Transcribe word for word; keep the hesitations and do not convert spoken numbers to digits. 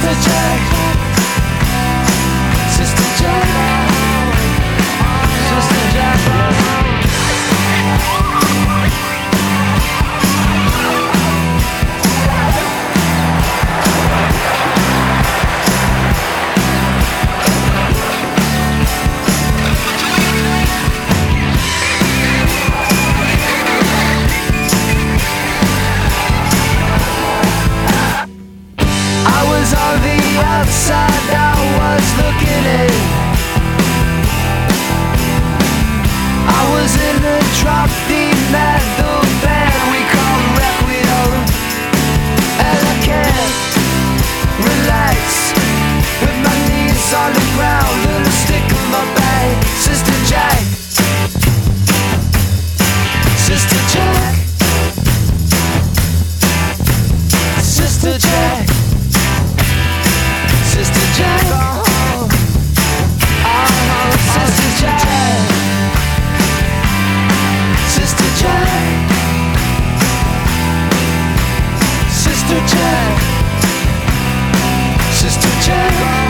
Sister Jack, Sister Jack, Sister Jack. On the outside, I was looking in. I was in a drop the metal band we call Requiem, and I can't relax with my knees on the ground and a stick in my bag. Sister Jack, Sister Jack, Sister Jack, Sister Jack, oh, oh, Sister Jack, Sister Jack, Sister Jack, Sister Jack.